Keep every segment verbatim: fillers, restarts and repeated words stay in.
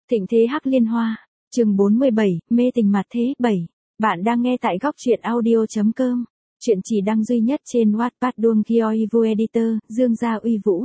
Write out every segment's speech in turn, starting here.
Thịnh thế Hắc Liên Hoa, chương bốn mươi bảy, mê tình mặt thế, bảy. Bạn đang nghe tại góc truyện audio chấm com. Chuyện chỉ đăng duy nhất trên Wattpad Duong Kyoivu Editor, Dương Gia Uy Vũ.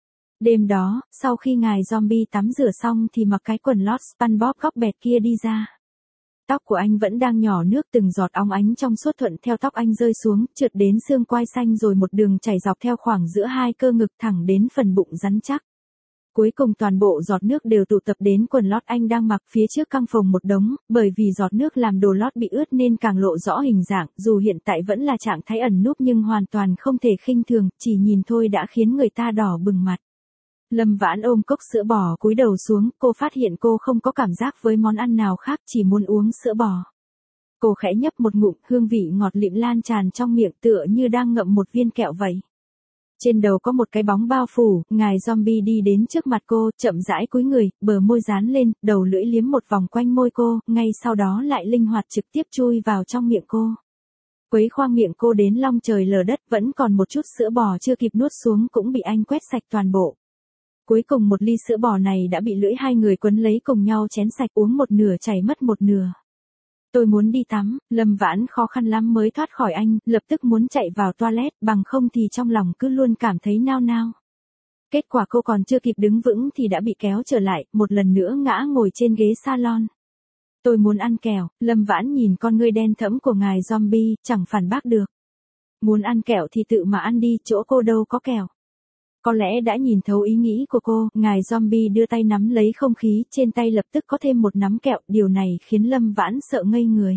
Đêm đó, sau khi ngài zombie tắm rửa xong thì mặc cái quần lót SpongeBob góc bẹt kia đi ra. Tóc của anh vẫn đang nhỏ nước, từng giọt óng ánh trong suốt thuận theo tóc anh rơi xuống, trượt đến xương quai xanh rồi một đường chảy dọc theo khoảng giữa hai cơ ngực thẳng đến phần bụng rắn chắc. Cuối cùng toàn bộ giọt nước đều tụ tập đến quần lót anh đang mặc, phía trước căng phồng một đống, bởi vì giọt nước làm đồ lót bị ướt nên càng lộ rõ hình dạng, dù hiện tại vẫn là trạng thái ẩn núp nhưng hoàn toàn không thể khinh thường, chỉ nhìn thôi đã khiến người ta đỏ bừng mặt. Lâm Vãn ôm cốc sữa bò cúi đầu xuống, cô phát hiện cô không có cảm giác với món ăn nào khác, chỉ muốn uống sữa bò. Cô khẽ nhấp một ngụm, hương vị ngọt lịm lan tràn trong miệng tựa như đang ngậm một viên kẹo vậy. Trên đầu có một cái bóng bao phủ, ngài zombie đi đến trước mặt cô, chậm rãi cúi người, bờ môi dán lên, đầu lưỡi liếm một vòng quanh môi cô, ngay sau đó lại linh hoạt trực tiếp chui vào trong miệng cô. Quấy khoang miệng cô đến long trời lở đất, vẫn còn một chút sữa bò chưa kịp nuốt xuống cũng bị anh quét sạch toàn bộ. Cuối cùng một ly sữa bò này đã bị lưỡi hai người quấn lấy cùng nhau chén sạch, uống một nửa chảy mất một nửa. Tôi muốn đi tắm, Lâm Vãn khó khăn lắm mới thoát khỏi anh, lập tức muốn chạy vào toilet, bằng không thì trong lòng cứ luôn cảm thấy nao nao. Kết quả cô còn chưa kịp đứng vững thì đã bị kéo trở lại, một lần nữa ngã ngồi trên ghế salon. Tôi muốn ăn kẹo, Lâm Vãn nhìn con ngươi đen thẫm của ngài zombie, chẳng phản bác được. Muốn ăn kẹo thì tự mà ăn đi, chỗ cô đâu có kẹo. Có lẽ đã nhìn thấu ý nghĩ của cô, ngài zombie đưa tay nắm lấy không khí, trên tay lập tức có thêm một nắm kẹo, điều này khiến Lâm Vãn sợ ngây người.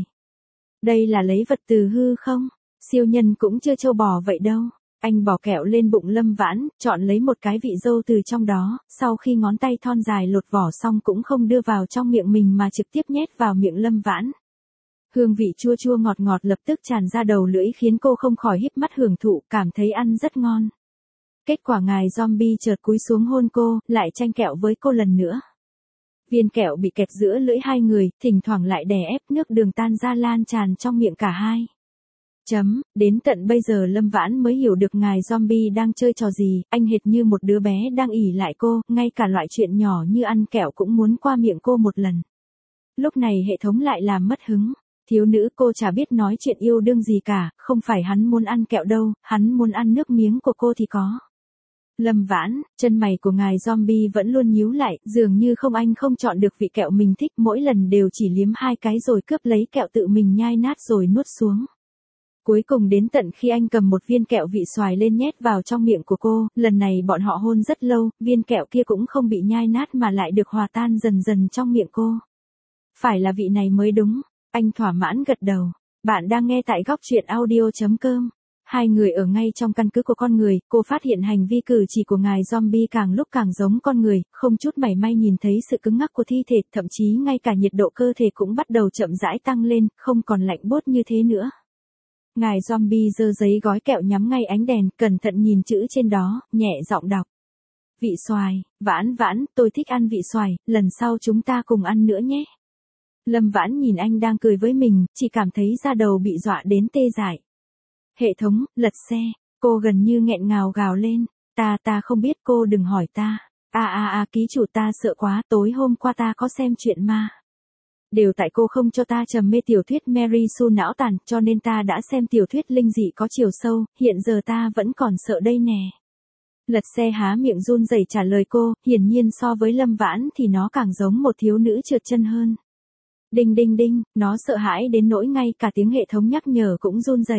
Đây là lấy vật từ hư không? Siêu nhân cũng chưa trâu bò vậy đâu. Anh bỏ kẹo lên bụng Lâm Vãn, chọn lấy một cái vị dâu từ trong đó, sau khi ngón tay thon dài lột vỏ xong cũng không đưa vào trong miệng mình mà trực tiếp nhét vào miệng Lâm Vãn. Hương vị chua chua ngọt ngọt lập tức tràn ra đầu lưỡi khiến cô không khỏi híp mắt hưởng thụ, cảm thấy ăn rất ngon. Kết quả ngài zombie chợt cúi xuống hôn cô, lại tranh kẹo với cô lần nữa. Viên kẹo bị kẹp giữa lưỡi hai người, thỉnh thoảng lại đè ép, nước đường tan ra lan tràn trong miệng cả hai. Chấm, đến tận bây giờ Lâm Vãn mới hiểu được ngài zombie đang chơi trò gì, anh hệt như một đứa bé đang ỉ lại cô, ngay cả loại chuyện nhỏ như ăn kẹo cũng muốn qua miệng cô một lần. Lúc này hệ thống lại làm mất hứng. Thiếu nữ cô chả biết nói chuyện yêu đương gì cả, không phải hắn muốn ăn kẹo đâu, hắn muốn ăn nước miếng của cô thì có. Lâm Vãn, chân mày của ngài zombie vẫn luôn nhíu lại, dường như không anh không chọn được vị kẹo mình thích, mỗi lần đều chỉ liếm hai cái rồi cướp lấy kẹo tự mình nhai nát rồi nuốt xuống. Cuối cùng đến tận khi anh cầm một viên kẹo vị xoài lên nhét vào trong miệng của cô, lần này bọn họ hôn rất lâu, viên kẹo kia cũng không bị nhai nát mà lại được hòa tan dần dần trong miệng cô. Phải là vị này mới đúng, anh thỏa mãn gật đầu. Bạn đang nghe tại góc truyện audio chấm com. Hai người ở ngay trong căn cứ của con người, cô phát hiện hành vi cử chỉ của ngài zombie càng lúc càng giống con người, không chút mảy may nhìn thấy sự cứng ngắc của thi thể, thậm chí ngay cả nhiệt độ cơ thể cũng bắt đầu chậm rãi tăng lên, không còn lạnh buốt như thế nữa. Ngài zombie giơ giấy gói kẹo nhắm ngay ánh đèn, cẩn thận nhìn chữ trên đó, nhẹ giọng đọc. Vị xoài, Vãn Vãn, tôi thích ăn vị xoài, lần sau chúng ta cùng ăn nữa nhé. Lâm Vãn nhìn anh đang cười với mình, chỉ cảm thấy da đầu bị dọa đến tê dại. Hệ thống, lật xe, cô gần như nghẹn ngào gào lên, ta ta không biết, cô đừng hỏi ta, a a a ký chủ ta sợ quá, tối hôm qua ta có xem chuyện ma. Đều tại cô không cho ta trầm mê tiểu thuyết Mary Sue não tàn, cho nên ta đã xem tiểu thuyết linh dị có chiều sâu, hiện giờ ta vẫn còn sợ đây nè. Lật xe há miệng run rẩy trả lời cô, hiển nhiên so với Lâm Vãn thì nó càng giống một thiếu nữ trượt chân hơn. Đinh đinh đinh, nó sợ hãi đến nỗi ngay cả tiếng hệ thống nhắc nhở cũng run rẩy.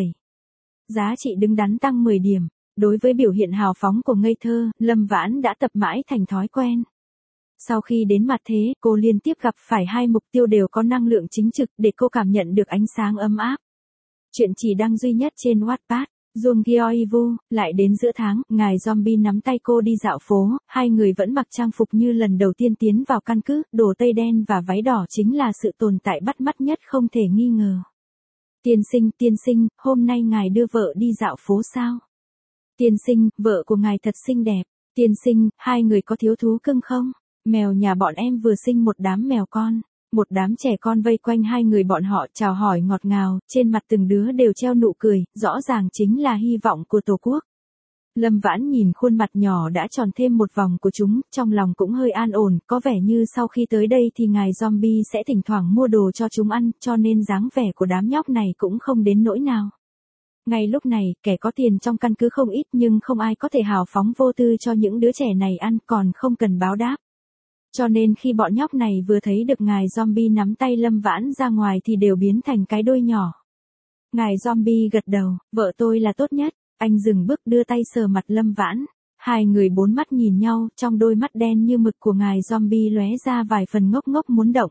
Giá trị đứng đắn tăng mười điểm. Đối với biểu hiện hào phóng của ngây thơ, Lâm Vãn đã tập mãi thành thói quen. Sau khi đến mặt thế, cô liên tiếp gặp phải hai mục tiêu đều có năng lượng chính trực để cô cảm nhận được ánh sáng ấm áp. Chuyện chỉ đăng duy nhất trên Wattpad, Duong Kyoivu, lại đến giữa tháng, ngài zombie nắm tay cô đi dạo phố, hai người vẫn mặc trang phục như lần đầu tiên tiến vào căn cứ, đồ tây đen và váy đỏ chính là sự tồn tại bắt mắt nhất không thể nghi ngờ. Tiên sinh, tiên sinh, hôm nay ngài đưa vợ đi dạo phố sao? Tiên sinh, vợ của ngài thật xinh đẹp. Tiên sinh, hai người có thiếu thú cưng không? Mèo nhà bọn em vừa sinh một đám mèo con. Một đám trẻ con vây quanh hai người bọn họ chào hỏi ngọt ngào, trên mặt từng đứa đều treo nụ cười, rõ ràng chính là hy vọng của Tổ quốc. Lâm Vãn nhìn khuôn mặt nhỏ đã tròn thêm một vòng của chúng, trong lòng cũng hơi an ổn, có vẻ như sau khi tới đây thì ngài zombie sẽ thỉnh thoảng mua đồ cho chúng ăn, cho nên dáng vẻ của đám nhóc này cũng không đến nỗi nào. Ngay lúc này, kẻ có tiền trong căn cứ không ít nhưng không ai có thể hào phóng vô tư cho những đứa trẻ này ăn còn không cần báo đáp. Cho nên khi bọn nhóc này vừa thấy được ngài zombie nắm tay Lâm Vãn ra ngoài thì đều biến thành cái đuôi nhỏ. Ngài zombie gật đầu, vợ tôi là tốt nhất. Anh dừng bước đưa tay sờ mặt Lâm Vãn. Hai người bốn mắt nhìn nhau, trong đôi mắt đen như mực của ngài zombie lóe ra vài phần ngốc ngốc muốn động.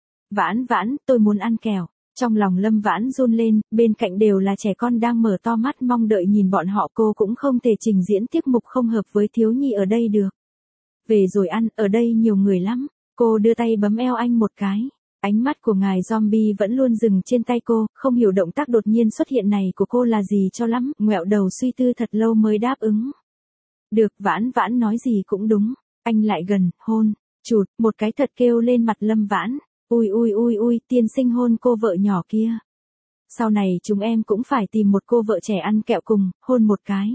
Vãn Vãn, tôi muốn ăn kẹo. Trong lòng Lâm Vãn run lên, bên cạnh đều là trẻ con đang mở to mắt mong đợi nhìn bọn họ, cô cũng không thể trình diễn tiết mục không hợp với thiếu nhi ở đây được. Về rồi ăn, ở đây nhiều người lắm. Cô đưa tay bấm eo anh một cái. Ánh mắt của ngài zombie vẫn luôn dừng trên tay cô, không hiểu động tác đột nhiên xuất hiện này của cô là gì cho lắm, ngoẹo đầu suy tư thật lâu mới đáp ứng. Được, Vãn Vãn nói gì cũng đúng. Anh lại gần, hôn, chụt, một cái thật kêu lên mặt Lâm Vãn. Ui ui ui ui, tiên sinh hôn cô vợ nhỏ kia. Sau này chúng em cũng phải tìm một cô vợ trẻ ăn kẹo cùng, hôn một cái.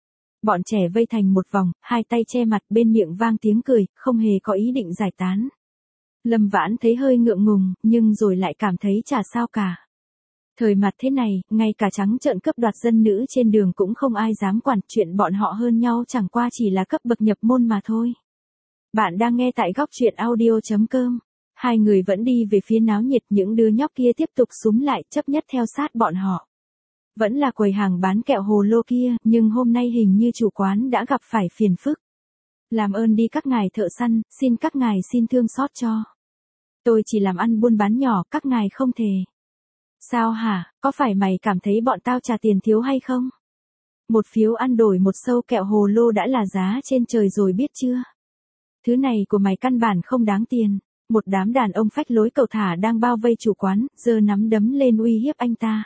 Bọn trẻ vây thành một vòng, hai tay che mặt bên miệng vang tiếng cười, không hề có ý định giải tán. Lâm Vãn thấy hơi ngượng ngùng, nhưng rồi lại cảm thấy chả sao cả. Thời mặt thế này, ngay cả trắng trợn cướp đoạt dân nữ trên đường cũng không ai dám quản, chuyện bọn họ hơn nhau chẳng qua chỉ là cấp bậc nhập môn mà thôi. Bạn đang nghe tại góc truyện audio chấm com. Hai người vẫn đi về phía náo nhiệt, những đứa nhóc kia tiếp tục xúm lại, chấp nhất theo sát bọn họ. Vẫn là quầy hàng bán kẹo hồ lô kia, nhưng hôm nay hình như chủ quán đã gặp phải phiền phức. Làm ơn đi các ngài thợ săn, xin các ngài xin thương xót cho. Tôi chỉ làm ăn buôn bán nhỏ, các ngài không thể. Sao hả, có phải mày cảm thấy bọn tao trả tiền thiếu hay không? Một phiếu ăn đổi một sâu kẹo hồ lô đã là giá trên trời rồi biết chưa? Thứ này của mày căn bản không đáng tiền. Một đám đàn ông phách lối cầu thả đang bao vây chủ quán, giơ nắm đấm lên uy hiếp anh ta.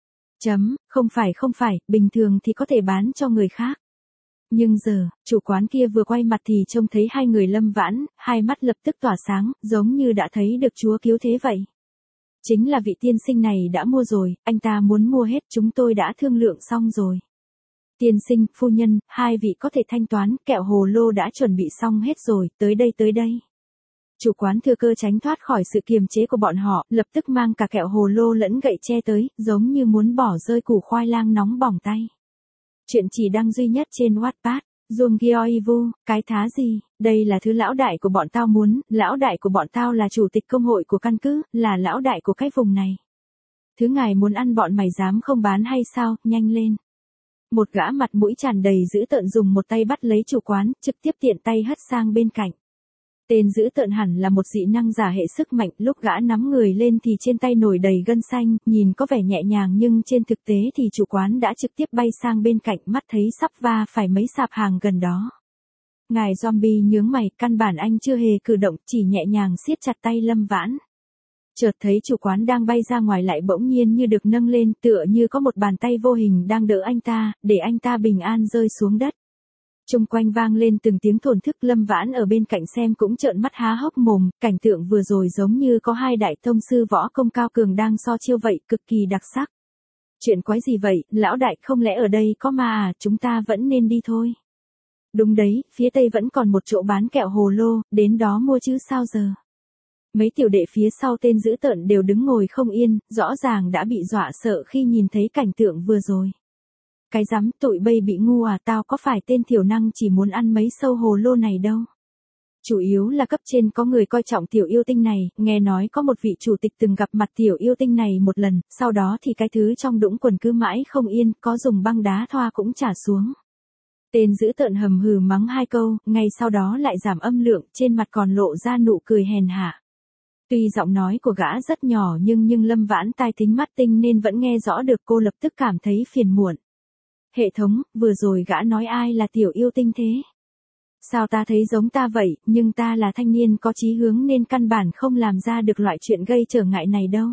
Chấm, không phải không phải, bình thường thì có thể bán cho người khác. Nhưng giờ, chủ quán kia vừa quay mặt thì trông thấy hai người Lâm Vãn, hai mắt lập tức tỏa sáng, giống như đã thấy được Chúa cứu thế vậy. Chính là vị tiên sinh này đã mua rồi, anh ta muốn mua hết, chúng tôi đã thương lượng xong rồi. Tiên sinh, phu nhân, hai vị có thể thanh toán, kẹo hồ lô đã chuẩn bị xong hết rồi, tới đây tới đây. Chủ quán thừa cơ tránh thoát khỏi sự kiềm chế của bọn họ, lập tức mang cả kẹo hồ lô lẫn gậy tre tới, giống như muốn bỏ rơi củ khoai lang nóng bỏng tay. Chuyện chỉ đăng duy nhất trên Wattpad. Dung Gyeoivu, cái thá gì, đây là thứ lão đại của bọn tao muốn, lão đại của bọn tao là chủ tịch công hội của căn cứ, là lão đại của cái vùng này. Thứ ngài muốn ăn bọn mày dám không bán hay sao, nhanh lên. Một gã mặt mũi tràn đầy dữ tợn dùng một tay bắt lấy chủ quán, trực tiếp tiện tay hất sang bên cạnh. Tên dữ tợn hẳn là một dị năng giả hệ sức mạnh, lúc gã nắm người lên thì trên tay nổi đầy gân xanh, nhìn có vẻ nhẹ nhàng nhưng trên thực tế thì chủ quán đã trực tiếp bay sang bên cạnh, mắt thấy sắp va phải mấy sạp hàng gần đó. Ngài zombie nhướng mày, căn bản anh chưa hề cử động, chỉ nhẹ nhàng siết chặt tay Lâm Vãn. Chợt thấy chủ quán đang bay ra ngoài lại bỗng nhiên như được nâng lên, tựa như có một bàn tay vô hình đang đỡ anh ta, để anh ta bình an rơi xuống đất. Trung quanh vang lên từng tiếng thổn thức, Lâm Vãn ở bên cạnh xem cũng trợn mắt há hốc mồm, cảnh tượng vừa rồi giống như có hai đại tông sư võ công cao cường đang so chiêu vậy, cực kỳ đặc sắc. Chuyện quái gì vậy, lão đại, không lẽ ở đây có ma à, chúng ta vẫn nên đi thôi. Đúng đấy, phía tây vẫn còn một chỗ bán kẹo hồ lô, đến đó mua chứ sao giờ. Mấy tiểu đệ phía sau tên dữ tợn đều đứng ngồi không yên, rõ ràng đã bị dọa sợ khi nhìn thấy cảnh tượng vừa rồi. Cái rắm, tụi bay bị ngu à, tao có phải tên thiểu năng chỉ muốn ăn mấy sâu hồ lô này đâu. Chủ yếu là cấp trên có người coi trọng tiểu yêu tinh này, nghe nói có một vị chủ tịch từng gặp mặt tiểu yêu tinh này một lần, sau đó thì cái thứ trong đũng quần cứ mãi không yên, có dùng băng đá thoa cũng trả xuống. Tên dữ tợn hầm hừ mắng hai câu, ngay sau đó lại giảm âm lượng, trên mặt còn lộ ra nụ cười hèn hạ. Tuy giọng nói của gã rất nhỏ nhưng nhưng Lâm Vãn tai thính mắt tinh nên vẫn nghe rõ được, cô lập tức cảm thấy phiền muộn. Hệ thống, vừa rồi gã nói ai là tiểu yêu tinh thế? Sao ta thấy giống ta vậy, nhưng ta là thanh niên có chí hướng nên căn bản không làm ra được loại chuyện gây trở ngại này đâu.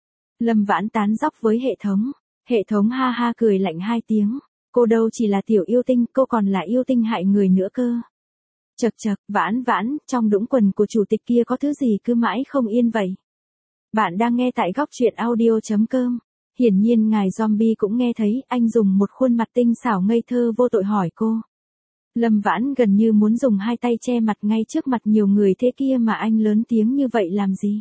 Lâm Vãn tán dóc với hệ thống. Hệ thống ha ha cười lạnh hai tiếng. Cô đâu chỉ là tiểu yêu tinh, cô còn là yêu tinh hại người nữa cơ. Chật chật, Vãn Vãn, trong đũng quần của chủ tịch kia có thứ gì cứ mãi không yên vậy? Bạn đang nghe tại góc truyện audio chấm com. Hiển nhiên ngài zombie cũng nghe thấy, anh dùng một khuôn mặt tinh xảo ngây thơ vô tội hỏi cô. Lâm Vãn gần như muốn dùng hai tay che mặt ngay trước mặt nhiều người thế kia mà anh lớn tiếng như vậy làm gì?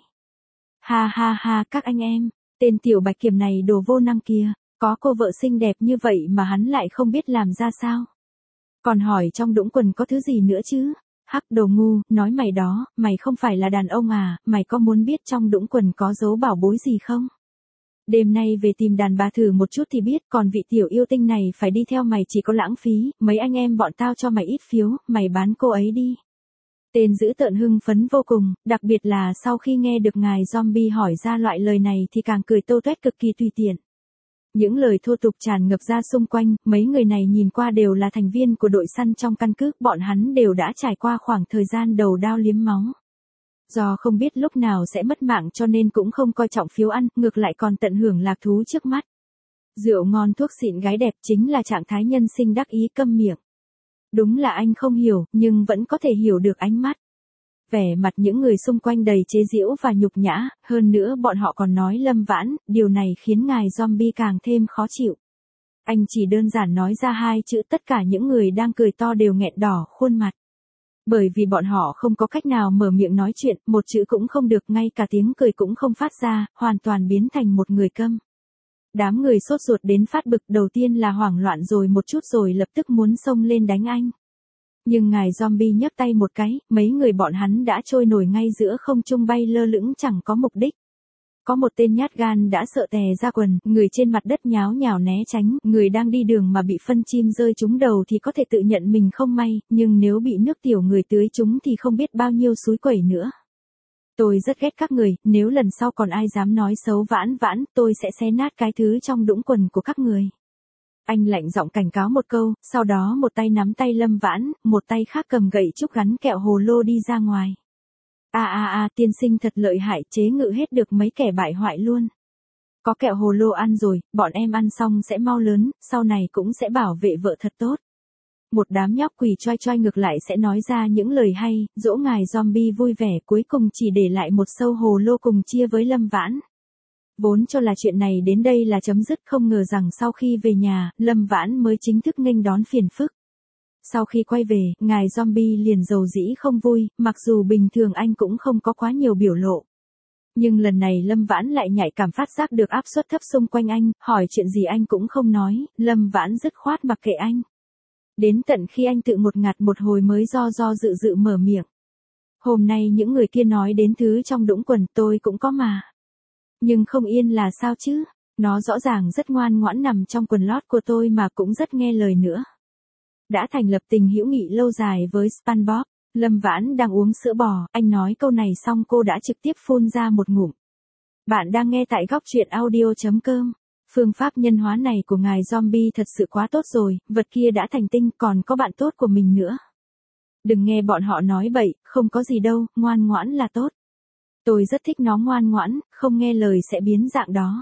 Ha ha ha, các anh em, tên tiểu bạch kiểm này đồ vô năng kia, có cô vợ xinh đẹp như vậy mà hắn lại không biết làm ra sao? Còn hỏi trong đũng quần có thứ gì nữa chứ? Hắc đồ ngu, nói mày đó, mày không phải là đàn ông à, mày có muốn biết trong đũng quần có dấu bảo bối gì không? Đêm nay về tìm đàn bà thử một chút thì biết, còn vị tiểu yêu tinh này phải đi theo mày chỉ có lãng phí, mấy anh em bọn tao cho mày ít phiếu, mày bán cô ấy đi. Tên dữ tợn hưng phấn vô cùng, đặc biệt là sau khi nghe được ngài zombie hỏi ra loại lời này thì càng cười tô toét cực kỳ tùy tiện. Những lời thô tục tràn ngập ra xung quanh, mấy người này nhìn qua đều là thành viên của đội săn trong căn cứ, bọn hắn đều đã trải qua khoảng thời gian đầu đao liếm máu. Do không biết lúc nào sẽ mất mạng cho nên cũng không coi trọng phiếu ăn, ngược lại còn tận hưởng lạc thú trước mắt. Rượu ngon thuốc xịn gái đẹp chính là trạng thái nhân sinh đắc ý câm miệng. Đúng là anh không hiểu, nhưng vẫn có thể hiểu được ánh mắt. Vẻ mặt những người xung quanh đầy chế giễu và nhục nhã, hơn nữa bọn họ còn nói Lâm Vãn, điều này khiến ngài zombie càng thêm khó chịu. Anh chỉ đơn giản nói ra hai chữ, tất cả những người đang cười to đều nghẹn đỏ khuôn mặt. Bởi vì bọn họ không có cách nào mở miệng nói chuyện, một chữ cũng không được, ngay cả tiếng cười cũng không phát ra, hoàn toàn biến thành một người câm. Đám người sốt ruột đến phát bực, đầu tiên là hoảng loạn rồi một chút rồi lập tức muốn xông lên đánh anh. Nhưng ngài zombie nhấc tay một cái, mấy người bọn hắn đã trôi nổi ngay giữa không trung bay lơ lửng chẳng có mục đích. Có một tên nhát gan đã sợ tè ra quần, người trên mặt đất nháo nhào né tránh, người đang đi đường mà bị phân chim rơi trúng đầu thì có thể tự nhận mình không may, nhưng nếu bị nước tiểu người tưới trúng thì không biết bao nhiêu xúi quẩy nữa. Tôi rất ghét các người, nếu lần sau còn ai dám nói xấu Vãn Vãn, tôi sẽ xé nát cái thứ trong đũng quần của các người. Anh lạnh giọng cảnh cáo một câu, sau đó một tay nắm tay Lâm Vãn, một tay khác cầm gậy trúc gắn kẹo hồ lô đi ra ngoài. À à à, tiên sinh thật lợi hại, chế ngự hết được mấy kẻ bại hoại luôn. Có kẹo hồ lô ăn rồi, bọn em ăn xong sẽ mau lớn, sau này cũng sẽ bảo vệ vợ thật tốt. Một đám nhóc quỳ choai choai ngược lại sẽ nói ra những lời hay, dỗ ngài zombie vui vẻ, cuối cùng chỉ để lại một sâu hồ lô cùng chia với Lâm Vãn. Vốn cho là chuyện này đến đây là chấm dứt, không ngờ rằng sau khi về nhà, Lâm Vãn mới chính thức nghênh đón phiền phức. Sau khi quay về, ngài zombie liền dầu dĩ không vui, mặc dù bình thường anh cũng không có quá nhiều biểu lộ. Nhưng lần này Lâm Vãn lại nhạy cảm phát giác được áp suất thấp xung quanh anh, hỏi chuyện gì anh cũng không nói, Lâm Vãn dứt khoát mặc kệ anh. Đến tận khi anh tự một ngạt một hồi mới do do dự dự mở miệng. Hôm nay những người kia nói đến thứ trong đũng quần tôi cũng có mà. Nhưng không yên là sao chứ, nó rõ ràng rất ngoan ngoãn nằm trong quần lót của tôi mà cũng rất nghe lời nữa. Đã thành lập tình hữu nghị lâu dài với SpongeBob, Lâm Vãn đang uống sữa bò, anh nói câu này xong cô đã trực tiếp phun ra một ngụm. Bạn đang nghe tại góc truyện audio chấm com. Phương pháp nhân hóa này của ngài zombie thật sự quá tốt rồi, vật kia đã thành tinh còn có bạn tốt của mình nữa. Đừng nghe bọn họ nói bậy, không có gì đâu, ngoan ngoãn là tốt. Tôi rất thích nó ngoan ngoãn, không nghe lời sẽ biến dạng đó.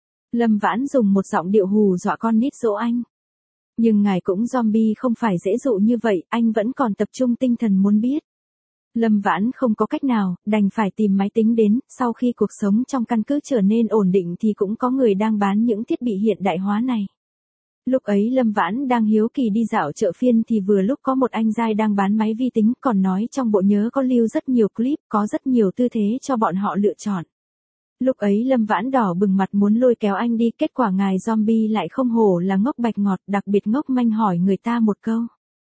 Lâm Vãn dùng một giọng điệu hù dọa con nít dỗ anh. Nhưng ngài cũng zombie không phải dễ dụ như vậy, anh vẫn còn tập trung tinh thần muốn biết. Lâm Vãn không có cách nào, đành phải tìm máy tính đến, sau khi cuộc sống trong căn cứ trở nên ổn định thì cũng có người đang bán những thiết bị hiện đại hóa này. Lúc ấy Lâm Vãn đang hiếu kỳ đi dạo chợ phiên thì vừa lúc có một anh giai đang bán máy vi tính, còn nói trong bộ nhớ có lưu rất nhiều clip, có rất nhiều tư thế cho bọn họ lựa chọn. Lúc ấy Lâm Vãn đỏ bừng mặt muốn lôi kéo anh đi, kết quả ngài zombie lại không hổ là ngốc bạch ngọt, đặc biệt ngốc manh hỏi người ta một câu.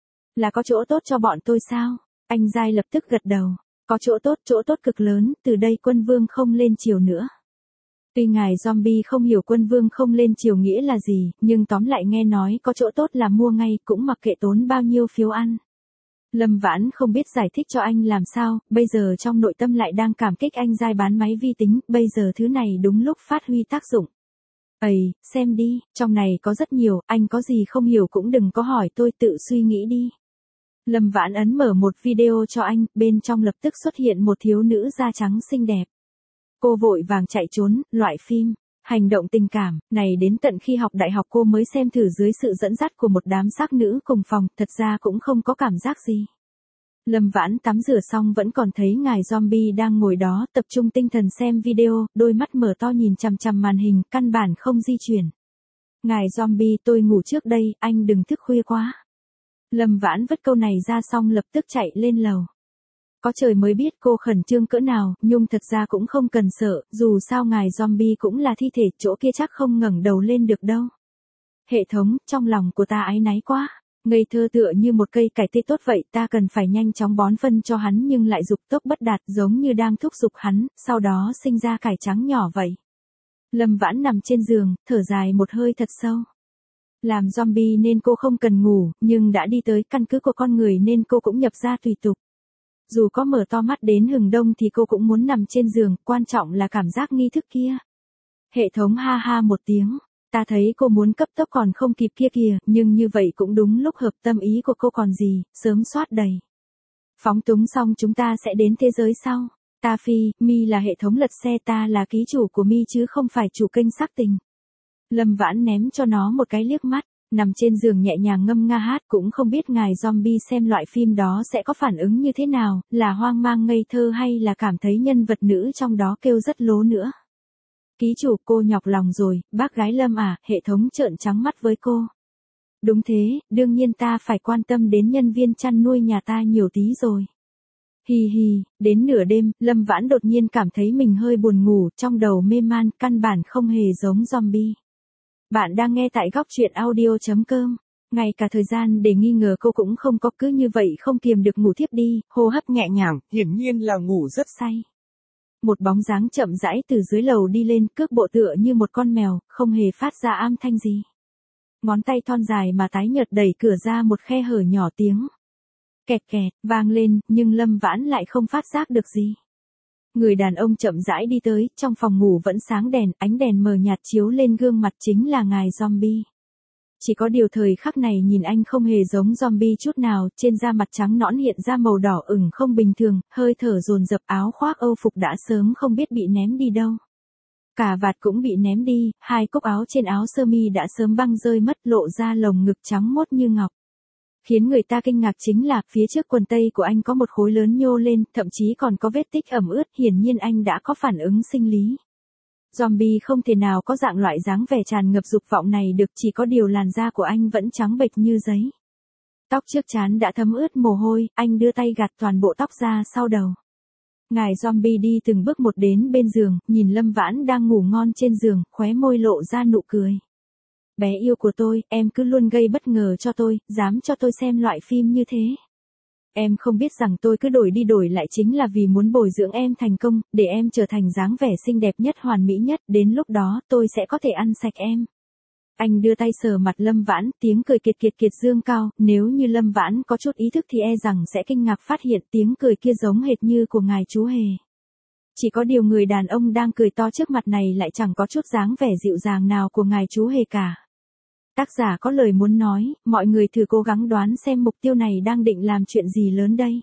Là có chỗ tốt cho bọn tôi sao? Anh giai lập tức gật đầu. Có chỗ tốt, chỗ tốt cực lớn, từ đây quân vương không lên triều nữa. Tuy ngài zombie không hiểu quân vương không lên triều nghĩa là gì, nhưng tóm lại nghe nói có chỗ tốt là mua ngay, cũng mặc kệ tốn bao nhiêu phiếu ăn. Lâm Vãn không biết giải thích cho anh làm sao, bây giờ trong nội tâm lại đang cảm kích anh giai bán máy vi tính, bây giờ thứ này đúng lúc phát huy tác dụng. Ây, xem đi, trong này có rất nhiều, anh có gì không hiểu cũng đừng có hỏi tôi, tự suy nghĩ đi. Lâm Vãn ấn mở một video cho anh, bên trong lập tức xuất hiện một thiếu nữ da trắng xinh đẹp. Cô vội vàng chạy trốn, loại phim, hành động tình cảm, này đến tận khi học đại học cô mới xem thử dưới sự dẫn dắt của một đám sắc nữ cùng phòng, thật ra cũng không có cảm giác gì. Lâm Vãn tắm rửa xong vẫn còn thấy ngài zombie đang ngồi đó tập trung tinh thần xem video, đôi mắt mở to nhìn chằm chằm màn hình, căn bản không di chuyển. Ngài zombie, tôi ngủ trước đây, anh đừng thức khuya quá. Lâm Vãn vứt câu này ra xong lập tức chạy lên lầu. Có trời mới biết cô khẩn trương cỡ nào, nhưng thật ra cũng không cần sợ, dù sao ngài zombie cũng là thi thể, chỗ kia chắc không ngẩng đầu lên được đâu. Hệ thống, trong lòng của ta áy náy quá. Ngây thơ tựa như một cây cải tây tốt vậy, ta cần phải nhanh chóng bón phân cho hắn nhưng lại dục tốc bất đạt, giống như đang thúc giục hắn, sau đó sinh ra cải trắng nhỏ vậy. Lâm Vãn nằm trên giường, thở dài một hơi thật sâu. Làm zombie nên cô không cần ngủ, nhưng đã đi tới căn cứ của con người nên cô cũng nhập ra tùy tục. Dù có mở to mắt đến hừng đông thì cô cũng muốn nằm trên giường, quan trọng là cảm giác nghi thức kia. Hệ thống ha ha một tiếng. Ta thấy cô muốn cấp tốc còn không kịp kia kìa, nhưng như vậy cũng đúng lúc hợp tâm ý của cô còn gì, sớm soát đầy. Phóng túng xong chúng ta sẽ đến thế giới sau. Ta phi, mi là hệ thống lật xe, ta là ký chủ của mi chứ không phải chủ kênh sắc tình. Lâm Vãn ném cho nó một cái liếc mắt, nằm trên giường nhẹ nhàng ngâm nga hát, cũng không biết ngài zombie xem loại phim đó sẽ có phản ứng như thế nào, là hoang mang ngây thơ hay là cảm thấy nhân vật nữ trong đó kêu rất lố nữa. Ký chủ, cô nhọc lòng rồi, bác gái Lâm à, hệ thống trợn trắng mắt với cô. Đúng thế, đương nhiên ta phải quan tâm đến nhân viên chăn nuôi nhà ta nhiều tí rồi. Hi hi, đến nửa đêm, Lâm Vãn đột nhiên cảm thấy mình hơi buồn ngủ, trong đầu mê man, căn bản không hề giống zombie. Bạn đang nghe tại góc truyện audio chấm com. Ngay cả thời gian để nghi ngờ cô cũng không có, cứ như vậy không kiềm được ngủ thiếp đi, hô hấp nhẹ nhàng, hiển nhiên là ngủ rất say. Một bóng dáng chậm rãi từ dưới lầu đi lên, cước bộ tựa như một con mèo, không hề phát ra âm thanh gì. Ngón tay thon dài mà tái nhợt đẩy cửa ra một khe hở nhỏ, tiếng kẹt kẹt vang lên, nhưng Lâm Vãn lại không phát giác được gì. Người đàn ông chậm rãi đi tới, trong phòng ngủ vẫn sáng đèn, ánh đèn mờ nhạt chiếu lên gương mặt chính là ngài zombie. Chỉ có điều thời khắc này nhìn anh không hề giống zombie chút nào, trên da mặt trắng nõn hiện ra màu đỏ ửng không bình thường, hơi thở dồn dập, áo khoác âu phục đã sớm không biết bị ném đi đâu. Cà vạt cũng bị ném đi, hai cúc áo trên áo sơ mi đã sớm băng rơi mất, lộ ra lồng ngực trắng mốt như ngọc. Khiến người ta kinh ngạc chính là, phía trước quần tây của anh có một khối lớn nhô lên, thậm chí còn có vết tích ẩm ướt, hiển nhiên anh đã có phản ứng sinh lý. Zombie không thể nào có dạng loại dáng vẻ tràn ngập dục vọng này được, chỉ có điều làn da của anh vẫn trắng bệch như giấy. Tóc trước trán đã thấm ướt mồ hôi, anh đưa tay gạt toàn bộ tóc ra sau đầu. Ngài zombie đi từng bước một đến bên giường, nhìn Lâm Vãn đang ngủ ngon trên giường, khóe môi lộ ra nụ cười. Bé yêu của tôi, em cứ luôn gây bất ngờ cho tôi, dám cho tôi xem loại phim như thế. Em không biết rằng tôi cứ đổi đi đổi lại chính là vì muốn bồi dưỡng em thành công, để em trở thành dáng vẻ xinh đẹp nhất, hoàn mỹ nhất, đến lúc đó tôi sẽ có thể ăn sạch em. Anh đưa tay sờ mặt Lâm Vãn, tiếng cười kiệt kiệt kiệt dương cao, nếu như Lâm Vãn có chút ý thức thì e rằng sẽ kinh ngạc phát hiện tiếng cười kia giống hệt như của ngài chú hề. Chỉ có điều người đàn ông đang cười to trước mặt này lại chẳng có chút dáng vẻ dịu dàng nào của ngài chú hề cả. Tác giả có lời muốn nói, mọi người thử cố gắng đoán xem mục tiêu này đang định làm chuyện gì lớn đây.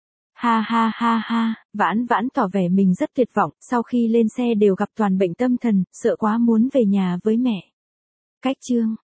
Ha ha ha ha, Vãn Vãn tỏ vẻ mình rất tuyệt vọng, sau khi lên xe đều gặp toàn bệnh tâm thần, sợ quá muốn về nhà với mẹ. Cách chương